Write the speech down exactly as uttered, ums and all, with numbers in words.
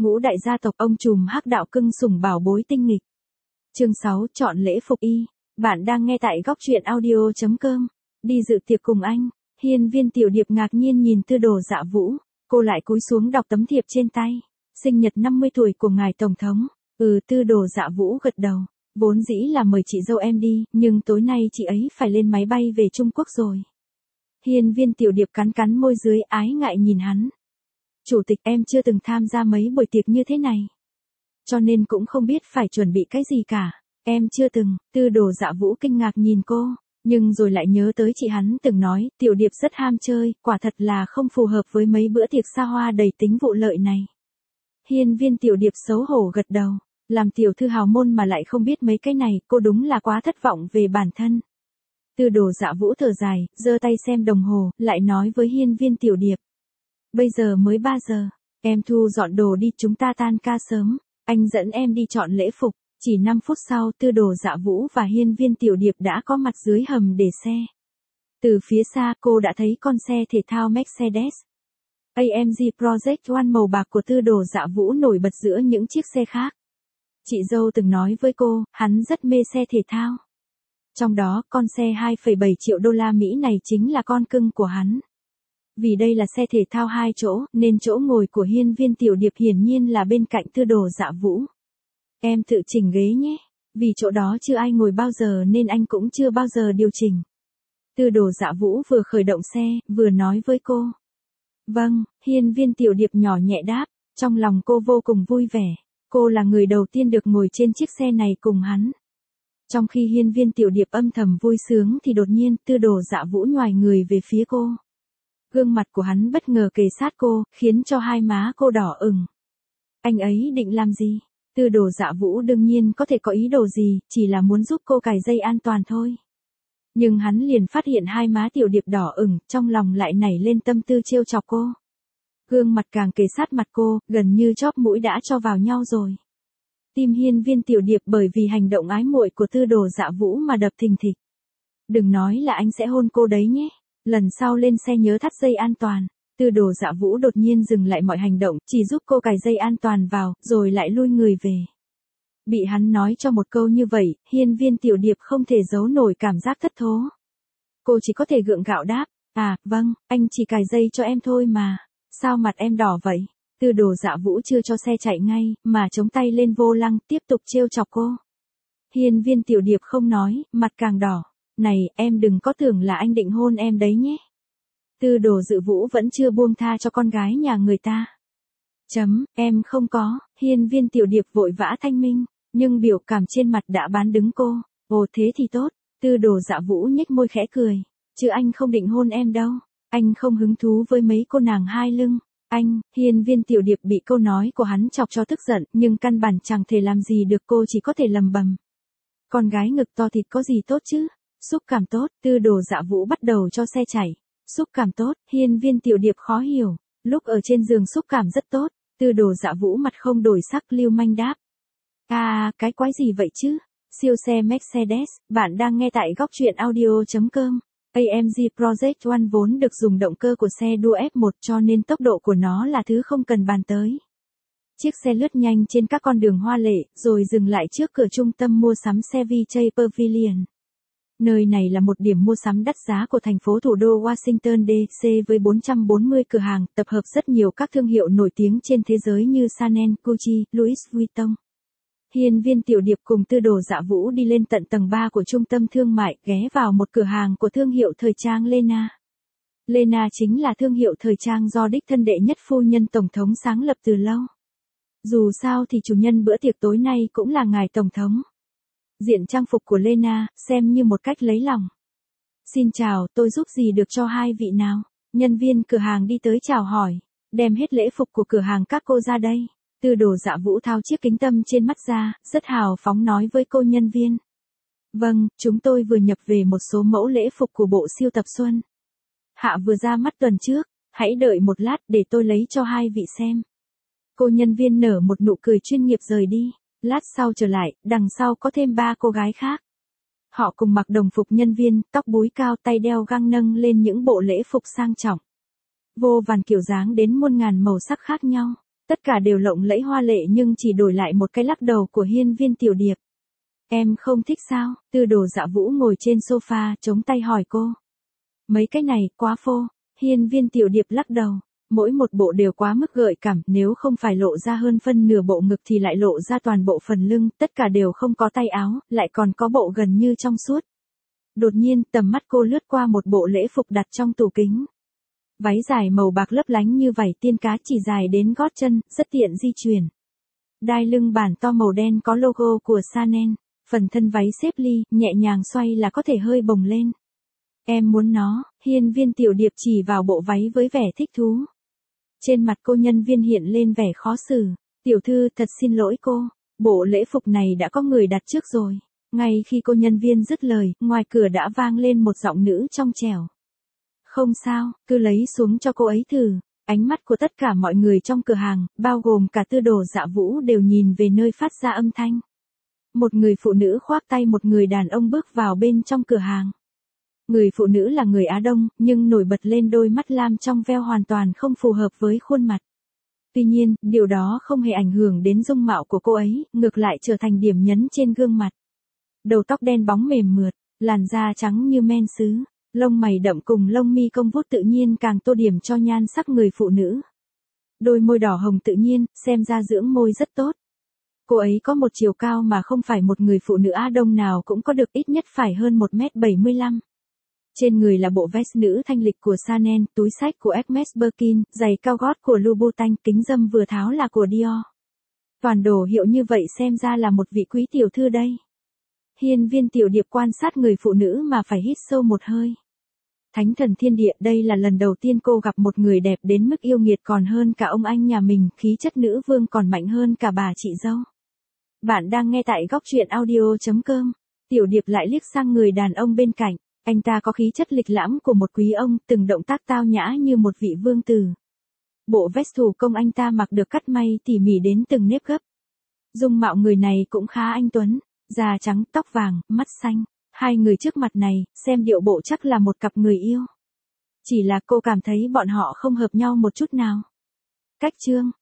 ngũ đại gia tộc ông trùm hắc đạo cưng sủng bảo bối tinh nghịch. Chương sáu, chọn lễ phục y. Bạn đang nghe tại góc truyện audio chấm com. Đi dự tiệc cùng anh. Hiên Viên Tiểu Điệp ngạc nhiên nhìn Tư Đồ Dạ Vũ, cô lại cúi xuống đọc tấm thiệp trên tay. Sinh nhật năm mươi tuổi của ngài tổng thống. Ừ, Tư Đồ Dạ Vũ gật đầu. Vốn dĩ là mời chị dâu em đi, nhưng tối nay chị ấy phải lên máy bay về Trung Quốc rồi. Hiên Viên Tiểu Điệp cắn cắn môi dưới ái ngại nhìn hắn. Chủ tịch, em chưa từng tham gia mấy buổi tiệc như thế này, cho nên cũng không biết phải chuẩn bị cái gì cả. Em chưa từng. Tư Đồ Dạ Vũ kinh ngạc nhìn cô, nhưng rồi lại nhớ tới chị hắn từng nói, Tiểu Điệp rất ham chơi, quả thật là không phù hợp với mấy bữa tiệc xa hoa đầy tính vụ lợi này. Hiên Viên Tiểu Điệp xấu hổ gật đầu, làm tiểu thư hào môn mà lại không biết mấy cái này, cô đúng là quá thất vọng về bản thân. Tư Đồ Dạ Vũ thở dài, giơ tay xem đồng hồ, lại nói với Hiên Viên Tiểu Điệp. Bây giờ mới ba giờ, em thu dọn đồ đi, chúng ta tan ca sớm, anh dẫn em đi chọn lễ phục. Chỉ năm phút sau, Tư Đồ Dạ Vũ và Hiên Viên Tiểu Điệp đã có mặt dưới hầm để xe. Từ phía xa, cô đã thấy con xe thể thao Mercedes a em giê Project One màu bạc của Tư Đồ Dạ Vũ nổi bật giữa những chiếc xe khác. Chị dâu từng nói với cô, hắn rất mê xe thể thao. Trong đó, con xe hai phẩy bảy triệu đô la Mỹ này chính là con cưng của hắn. Vì đây là xe thể thao hai chỗ, nên chỗ ngồi của Hiên Viên Tiểu Điệp hiển nhiên là bên cạnh Tư Đồ Dạ Vũ. Em tự chỉnh ghế nhé, vì chỗ đó chưa ai ngồi bao giờ nên anh cũng chưa bao giờ điều chỉnh. Tư Đồ Dạ Vũ vừa khởi động xe, vừa nói với cô. Vâng, Hiên Viên Tiểu Điệp nhỏ nhẹ đáp, trong lòng cô vô cùng vui vẻ. Cô là người đầu tiên được ngồi trên chiếc xe này cùng hắn. Trong khi Hiên Viên Tiểu Điệp âm thầm vui sướng thì đột nhiên Tư Đồ Dạ Vũ nhoài người về phía cô. Gương mặt của hắn bất ngờ kề sát cô, khiến cho hai má cô đỏ ửng. Anh ấy định làm gì? Tư Đồ Dạ Vũ đương nhiên có thể có ý đồ gì, chỉ là muốn giúp cô cài dây an toàn thôi. Nhưng hắn liền phát hiện hai má Tiểu Điệp đỏ ửng, trong lòng lại nảy lên tâm tư trêu chọc cô. Gương mặt càng kề sát mặt cô, gần như chóp mũi đã cho vào nhau rồi. Tim Hiên Viên Tiểu Điệp bởi vì hành động ái muội của Tư Đồ Dạ Vũ mà đập thình thịch. Đừng nói là anh sẽ hôn cô đấy nhé. Lần sau lên xe nhớ thắt dây an toàn. Tư Đồ Dạ Vũ đột nhiên dừng lại mọi hành động, chỉ giúp cô cài dây an toàn vào, rồi lại lui người về. Bị hắn nói cho một câu như vậy, Hiên Viên Tiểu Điệp không thể giấu nổi cảm giác thất thố. Cô chỉ có thể gượng gạo đáp, à, vâng, anh chỉ cài dây cho em thôi mà. Sao mặt em đỏ vậy? Tư Đồ Dạ Vũ chưa cho xe chạy ngay, mà chống tay lên vô lăng, tiếp tục trêu chọc cô. Hiên Viên Tiểu Điệp không nói, mặt càng đỏ. Này, em đừng có tưởng là anh định hôn em đấy nhé. Tư Đồ Dự Vũ vẫn chưa buông tha cho con gái nhà người ta. Chấm, em không có. Hiên Viên Tiểu Điệp vội vã thanh minh, nhưng biểu cảm trên mặt đã bán đứng cô. Ồ thế thì tốt. Tư Đồ Dạ Vũ nhếch môi khẽ cười. Chứ anh không định hôn em đâu. Anh không hứng thú với mấy cô nàng hai lưng. Anh, Hiên Viên Tiểu Điệp bị câu nói của hắn chọc cho tức giận, nhưng căn bản chẳng thể làm gì được, cô chỉ có thể lầm bầm. Con gái ngực to thịt có gì tốt chứ? Xúc cảm tốt. Tư Đồ Dạ Vũ bắt đầu cho xe chạy. Xúc cảm tốt. Hiên Viên Tiểu Điệp khó hiểu. Lúc ở trên giường xúc cảm rất tốt. Tư Đồ Dạ Vũ mặt không đổi sắc, lưu manh đáp. À, cái quái gì vậy chứ? Siêu xe Mercedes. Bạn đang nghe tại góc truyện audio chấm com. a em giê Project One vốn được dùng động cơ của xe đua ép một, cho nên tốc độ của nó là thứ không cần bàn tới. Chiếc xe lướt nhanh trên các con đường hoa lệ, rồi dừng lại trước cửa trung tâm mua sắm Chevy Chase Pavilion. Nơi này là một điểm mua sắm đắt giá của thành phố thủ đô Washington đê xê với bốn trăm bốn mươi cửa hàng, tập hợp rất nhiều các thương hiệu nổi tiếng trên thế giới như Chanel, Gucci, Louis Vuitton. Hiên Viên Tiểu Điệp cùng Tư Đồ Dạ Vũ đi lên tận tầng ba của trung tâm thương mại, ghé vào một cửa hàng của thương hiệu thời trang Lena. Lena chính là thương hiệu thời trang do đích thân đệ nhất phu nhân Tổng thống sáng lập từ lâu. Dù sao thì chủ nhân bữa tiệc tối nay cũng là ngài Tổng thống. Diện trang phục của Lena, xem như một cách lấy lòng. Xin chào, tôi giúp gì được cho hai vị nào? Nhân viên cửa hàng đi tới chào hỏi. Đem hết lễ phục của cửa hàng các cô ra đây. Tư Đồ Dạ Vũ tháo chiếc kính tâm trên mắt ra, rất hào phóng nói với cô nhân viên. Vâng, chúng tôi vừa nhập về một số mẫu lễ phục của bộ siêu tập xuân. Hạ vừa ra mắt tuần trước, hãy đợi một lát để tôi lấy cho hai vị xem. Cô nhân viên nở một nụ cười chuyên nghiệp rời đi. Lát sau trở lại, đằng sau có thêm ba cô gái khác. Họ cùng mặc đồng phục nhân viên, tóc búi cao, tay đeo găng, nâng lên những bộ lễ phục sang trọng. Vô vàn kiểu dáng đến muôn ngàn màu sắc khác nhau. Tất cả đều lộng lẫy hoa lệ nhưng chỉ đổi lại một cái lắc đầu của Hiên Viên Tiểu Điệp. Em không thích sao? Tư Đồ Dạ Vũ ngồi trên sofa, chống tay hỏi cô. Mấy cái này, quá phô. Hiên Viên Tiểu Điệp lắc đầu. Mỗi một bộ đều quá mức gợi cảm, nếu không phải lộ ra hơn phân nửa bộ ngực thì lại lộ ra toàn bộ phần lưng, tất cả đều không có tay áo, lại còn có bộ gần như trong suốt. Đột nhiên, tầm mắt cô lướt qua một bộ lễ phục đặt trong tủ kính. Váy dài màu bạc lấp lánh như vảy tiên cá chỉ dài đến gót chân, rất tiện di chuyển. Đai lưng bản to màu đen có logo của Chanel, phần thân váy xếp ly, nhẹ nhàng xoay là có thể hơi bồng lên. Em muốn nó, Hiên Viên Tiểu Điệp chỉ vào bộ váy với vẻ thích thú. Trên mặt cô nhân viên hiện lên vẻ khó xử. Tiểu thư, thật xin lỗi cô, bộ lễ phục này đã có người đặt trước rồi. Ngay khi cô nhân viên dứt lời, ngoài cửa đã vang lên một giọng nữ trong trẻo. Không sao, cứ lấy xuống cho cô ấy thử. Ánh mắt của tất cả mọi người trong cửa hàng, bao gồm cả Tư Đồ Dạ Vũ đều nhìn về nơi phát ra âm thanh. Một người phụ nữ khoác tay một người đàn ông bước vào bên trong cửa hàng. Người phụ nữ là người Á Đông, nhưng nổi bật lên đôi mắt lam trong veo hoàn toàn không phù hợp với khuôn mặt. Tuy nhiên, điều đó không hề ảnh hưởng đến dung mạo của cô ấy, ngược lại trở thành điểm nhấn trên gương mặt. Đầu tóc đen bóng mềm mượt, làn da trắng như men sứ, lông mày đậm cùng lông mi cong vút tự nhiên càng tô điểm cho nhan sắc người phụ nữ. Đôi môi đỏ hồng tự nhiên, xem ra dưỡng môi rất tốt. Cô ấy có một chiều cao mà không phải một người phụ nữ Á Đông nào cũng có được, ít nhất phải hơn một mét bảy mươi lăm. Trên người là bộ vest nữ thanh lịch của Chanel, túi xách của Hermes Birkin, giày cao gót của Louboutin, kính râm vừa tháo là của Dior. Toàn đồ hiệu như vậy xem ra là một vị quý tiểu thư đây. Hiên Viên Tiểu Điệp quan sát người phụ nữ mà phải hít sâu một hơi. Thánh thần thiên địa, đây là lần đầu tiên cô gặp một người đẹp đến mức yêu nghiệt còn hơn cả ông anh nhà mình, khí chất nữ vương còn mạnh hơn cả bà chị dâu. Bạn đang nghe tại góc truyện audio chấm com. Tiểu Điệp lại liếc sang người đàn ông bên cạnh. Anh ta có khí chất lịch lãm của một quý ông, từng động tác tao nhã như một vị vương tử. Bộ vest thủ công anh ta mặc được cắt may tỉ mỉ đến từng nếp gấp. Dung mạo người này cũng khá anh tuấn, da trắng, tóc vàng, mắt xanh. Hai người trước mặt này, xem điệu bộ chắc là một cặp người yêu. Chỉ là cô cảm thấy bọn họ không hợp nhau một chút nào. Cách chương,